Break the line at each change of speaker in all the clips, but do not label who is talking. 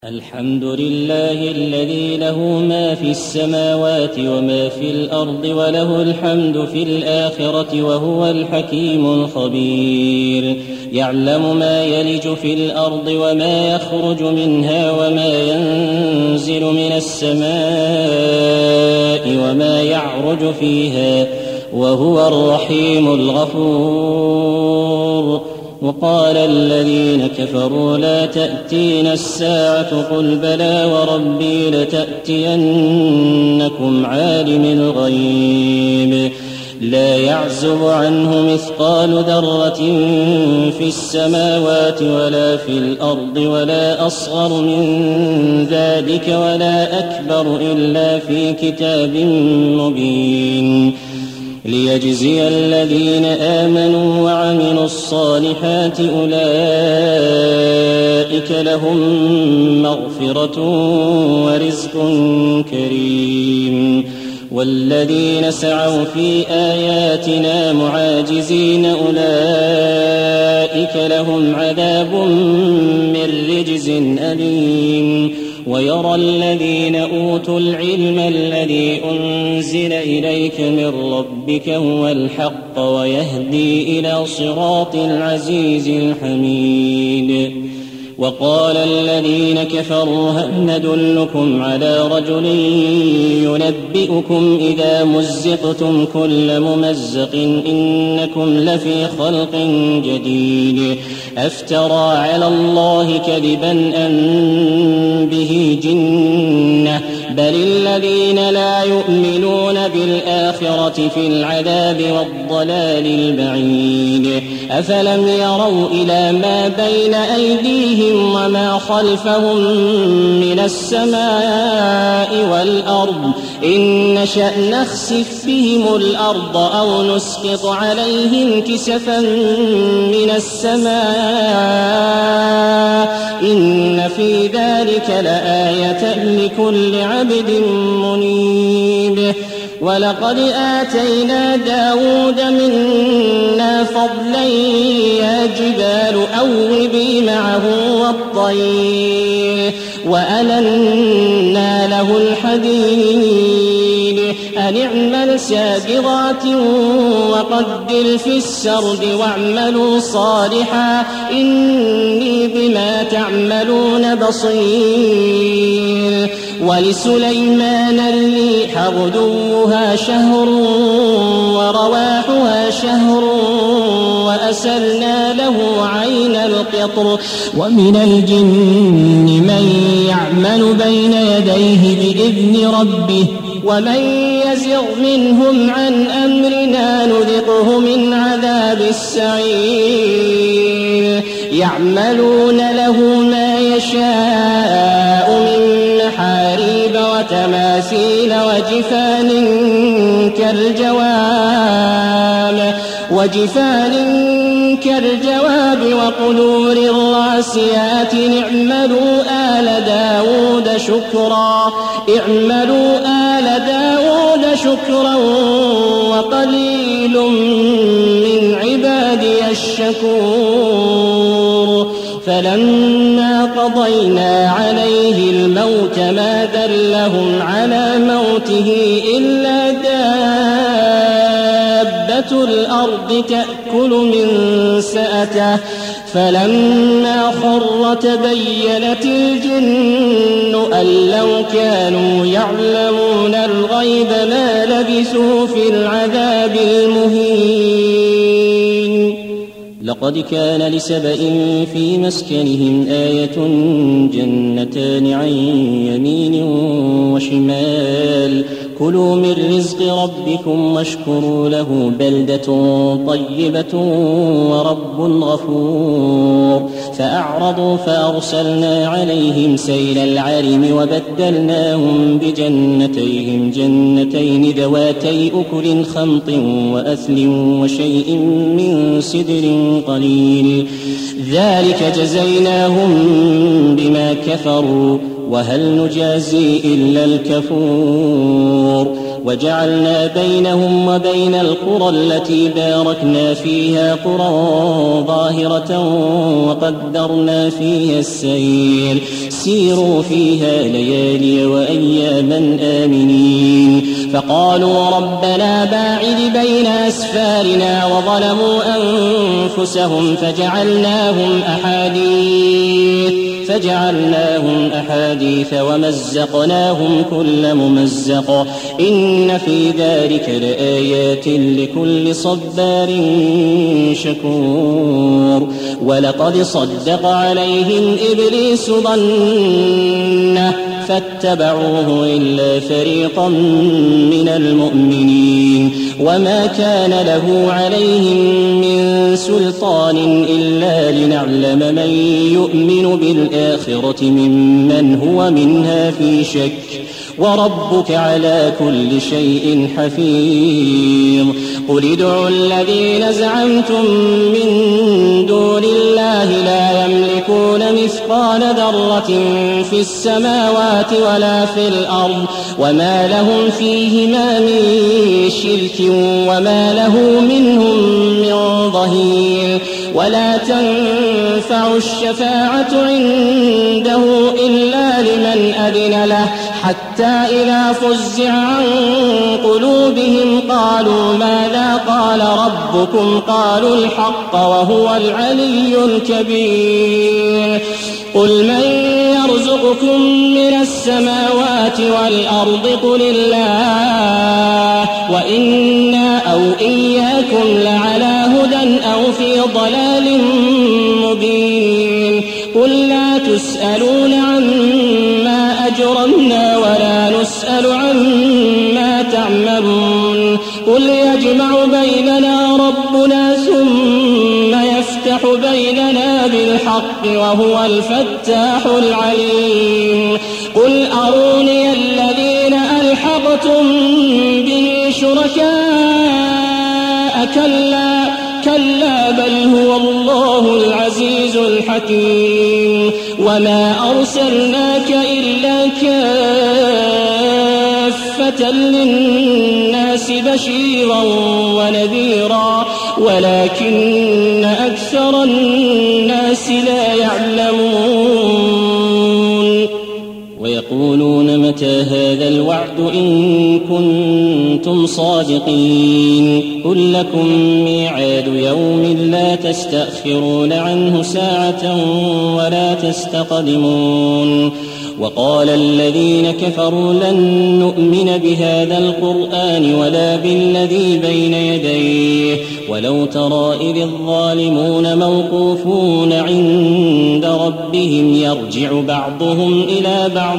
الحمد لله الذي له ما في السماوات وما في الأرض وله الحمد في الآخرة وهو الحكيم الخبير. يعلم ما يلج في الأرض وما يخرج منها وما ينزل من السماء وما يعرج فيها وهو الرحيم الغفور. وقال الذين كفروا لا تأتينا الساعة قل بلى وربي لتأتينكم عالم الغيب لا يعزب عنه مثقال ذرة في السماوات ولا في الأرض ولا أصغر من ذلك ولا أكبر إلا في كتاب مبين ليجزي الذين آمنوا وعملوا الصالحات أولئك لهم مغفرة ورزق كريم. والذين سعوا في آياتنا معاجزين أولئك لهم عذاب من رجز أليم. ويرى الذين أوتوا العلم الذي أنزل إليك من ربك هو الحق ويهدي إلى صراط العزيز الحميد. وقال الذين كفروا هل ندلكم على رجل ينبئكم إذا مزقتم كل ممزق إنكم لفي خلق جديد أفترى على الله كذبا أم به جنة بل الذين لا يؤمنون بالآخرة في العذاب والضلال البعيد. أفلم يروا إلى ما بين أيديهم وما خلفهم من السماء والأرض إن نشأ نخسف بهم الأرض أو نسقط عليهم كسفا من السماء إن في ذلك لآية لكل عبد منيب. ولقد آتينا داود منا فضلا يا جبال أوبي معه والطير وألنا له الحديد أن اعمل سابغات وقدر في السرد واعملوا صالحا إني بما تعملون بصير. ولسليمان الريح غدوها شهر ورواحها شهر وأسلنا له عين القطر ومن الجن من يعمل بين يديه بإذن ربه ومن يزغ منهم عن أمرنا نذقه من عذاب السعير. يعملون له ما يشاء من محاريب وتماثيل وجفان كالجواب وقدور الراسيات اعملوا آل داود شكرا وقليل من عبادي الشكور. فلما قضينا عليه الموت ما دلهم على موته إلا دابة الأرض تأكل من سأته فلما خر تبينت الجن أن لو كانوا يعلمون الغيب ما لبثوا في العذاب المهين. لقد كان لسبإ في مسكنهم آية جنتان عن يمين وشمال كلوا من رزق ربكم واشكروا له بلدة طيبة ورب غفور. فأعرضوا فأرسلنا عليهم سيل العرم وبدلناهم بجنتيهم جنتين ذواتي أكل خمط وأثل وشيء من سدر قليل ذلك جزيناهم بما كفروا وهل نجازي إلا الكفور. وجعلنا بينهم وبين القرى التي باركنا فيها قرى ظاهرة وقدرنا فيها السير سيروا فيها ليالي وأياما آمنين فقالوا ربنا باعد بين أسفارنا وظلموا أنفسهم فجعلناهم أحاديث ومزقناهم كل ممزق إن في ذلك لآيات لكل صبار شكور ولقد صدق عليهم إبليس ظنه فاتبعوه إلا فريقا من المؤمنين وما كان له عليهم من سلطان إلا لنعلم من يؤمن بالآخرة ممن هو منها في شك وربك على كل شيء حفيظ قل ادعوا الذين زعمتم من دون الله لا يملكون مثقال ذرة في السماوات ولا في الأرض وما لهم فيهما من شرك وما له منهم من ظهير ولا تنفع الشفاعة عنده إلا لمن أذن له حتى إذا فزع عن قلوبهم قالوا ماذا قال ربكم قالوا الحق وهو العلي الكبير قل من يرزقكم من السماوات والأرض قل الله وإنا أو إياكم لعلى هدى أو في ضلال مبين قل لا تسألون عما أجرمنا ولا نسأل عما تعملون قل يجمع بيننا ربنا ثم يفتح بيننا بالحق وهو الفتاح العليم قل أروني الذين ألحقتم به شركاء كلا بل هو الله العزيز الحكيم وما أرسلناك إلا كافة للناس بشيرا ونذيرا ولكن أكثر الناس لا يعلمون ويقولون متى هذا الوعد إن كنتم صادقين قل لكم ميعاد يوم لا تستأخرون عنه ساعة ولا تستقدمون وقال الذين كفروا لن نؤمن بهذا القرآن ولا بالذي بين يديه ولو ترى إذ الظالمون موقوفون عند ربهم يرجع بعضهم إلى بعض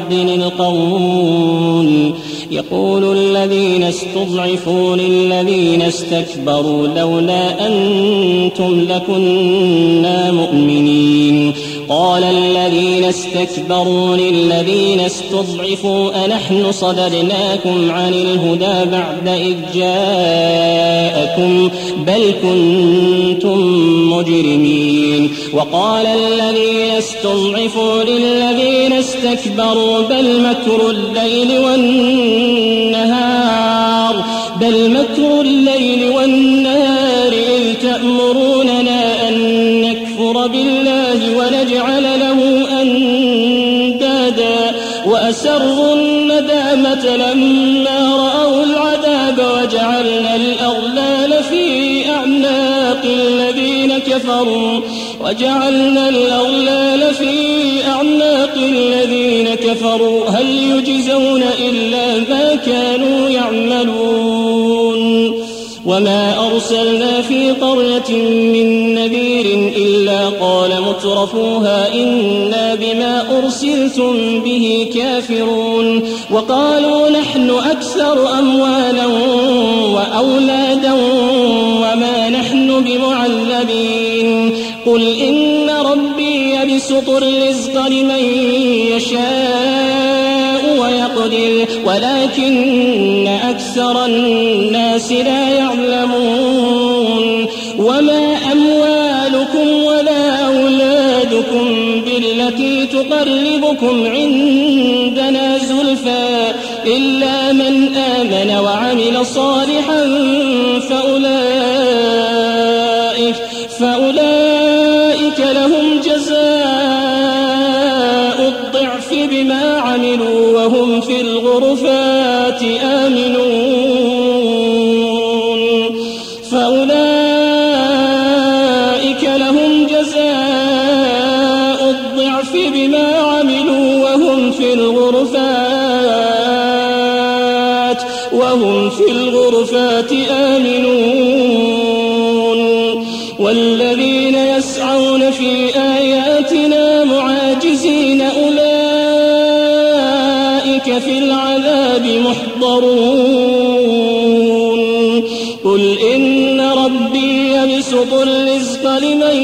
القول يقول الذين استضعفوا للذين استكبروا لولا أنتم لكنا مؤمنين قال الذين استكبروا للذين استضعفوا أنحن صددناكم عن الهدى بعد إذ جاءكم بل كنتم مجرمين وقال الذين استضعفوا للذين استكبروا بل مكر الليل والنهار إذ تأمروننا أن نكفر بالله ونجعل له أندادا وأسروا الندامة لما رأوا العذاب وجعلنا الأغلال في أعناق الذين كفروا هل يجزون إلا ما كانوا يعملون وما أرسلنا في قرية من نذير إلا قال مترفوها إنا بما أرسلتم به كافرون وقالوا نحن أكثر أموالا وأولادا وما نحن بمعذبين قل إن ربي يبسط الرزق لمن يشاء ويقدر ولكن أكثر الناس لا يعلمون وما أموالكم ولا أولادكم بالتي تقربكم عندنا زلفى إلا من آمن وعمل صالحا فأولئك لهم جزاء الضعف بما عملوا وهم في الغرفات آمنون فأولئك لهم جزاء الضعف بما عملوا وهم في الغرفات آمنون والذين يسعون في آياتنا معاجزين أولئك في العذاب محضرون قل إن ربي يبسط الرزق لمن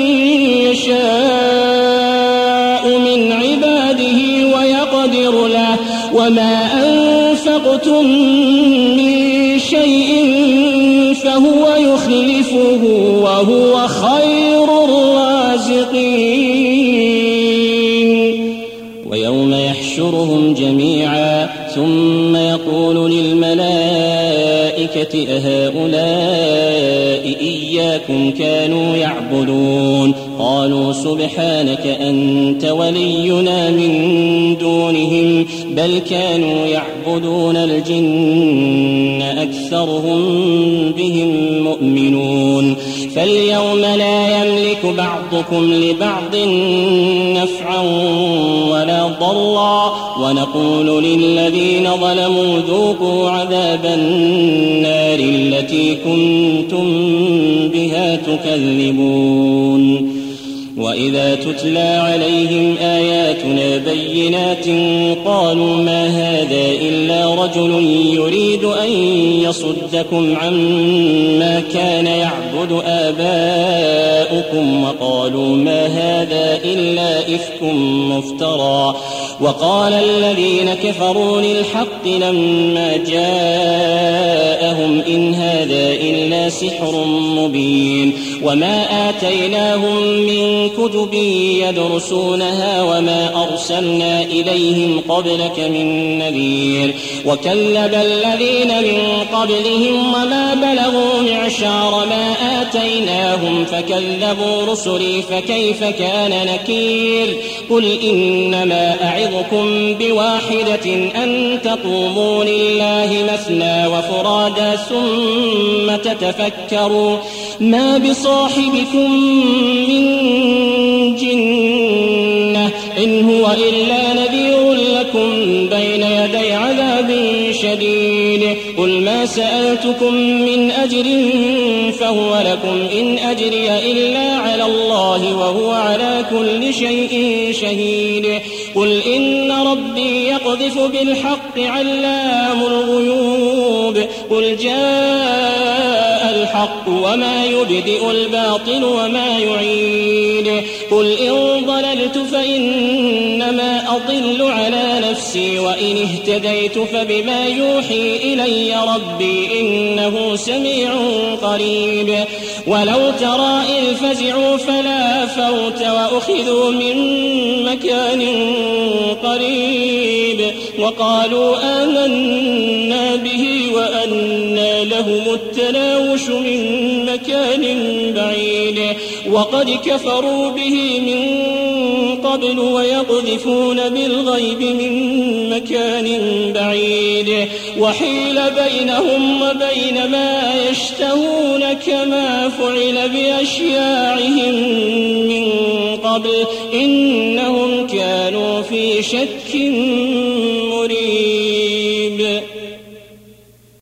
يشاء من عباده ويقدر له وما أنفقتم من شيء فهو يخلفه وهو خير الرازقين ويوم يحشرهم جميعا ثم يقول للملائكة أهؤلاء إياكم كانوا يعبدون قالوا سبحانك أنت ولينا من دونهم بل كانوا يعبدون الجن أكثرهم بهم مؤمنون فاليوم لا يملك بعضكم لبعض نفعا ولا ضرا ونقول للذين ظلموا ذوقوا عذاب النار التي كنتم بها تكذبون وإذا تتلى عليهم آياتنا بينات قالوا ما هذا إلا رجل يريد أن يصدكم عما كان يعبد آباؤكم وقالوا ما هذا إلا إفك مفترى وقال الذين كفروا للحق لما جاءهم إن هذا إلا سحر مبين وما آتيناهم من كتب يدرسونها وما أرسلنا إليهم قبلك من نذير وكذب الذين من قبلهم وما بلغوا معشار ما آتيناهم فكذبوا رسلي فكيف كان نكير قل إنما أعظكم بواحدة أن تقوموا لله مثنى وفرادا ثم تتفكروا ما بصاحبكم من جنة إن هو إلا نذير لكم بين يدي عذاب شديد قل ما سألتكم من أجر فهو لكم إن أجري إلا على الله وهو على كل شيء شهيد قل إن ربي يقذف بالحق علام الغيوب قل جاء الحق وما يبدئ الباطل وما يعيد قل إن ضللت فإنما أضل على نفسي وإن اهتديت فبما يوحي إلي ربي إنه سميع قريب ولو ترى إذ فزعوا فلا فوت وأخذوا من مكان قريب وقالوا آمنا به وأنى لهم التناوش من مكان بعيد وقد كفروا به من قبل ويقذفون بالغيب من مكان بعيد وحيل بينهم وبين ما يشتهون كما فعل بأشياعهم من قبل إنهم كانوا في شك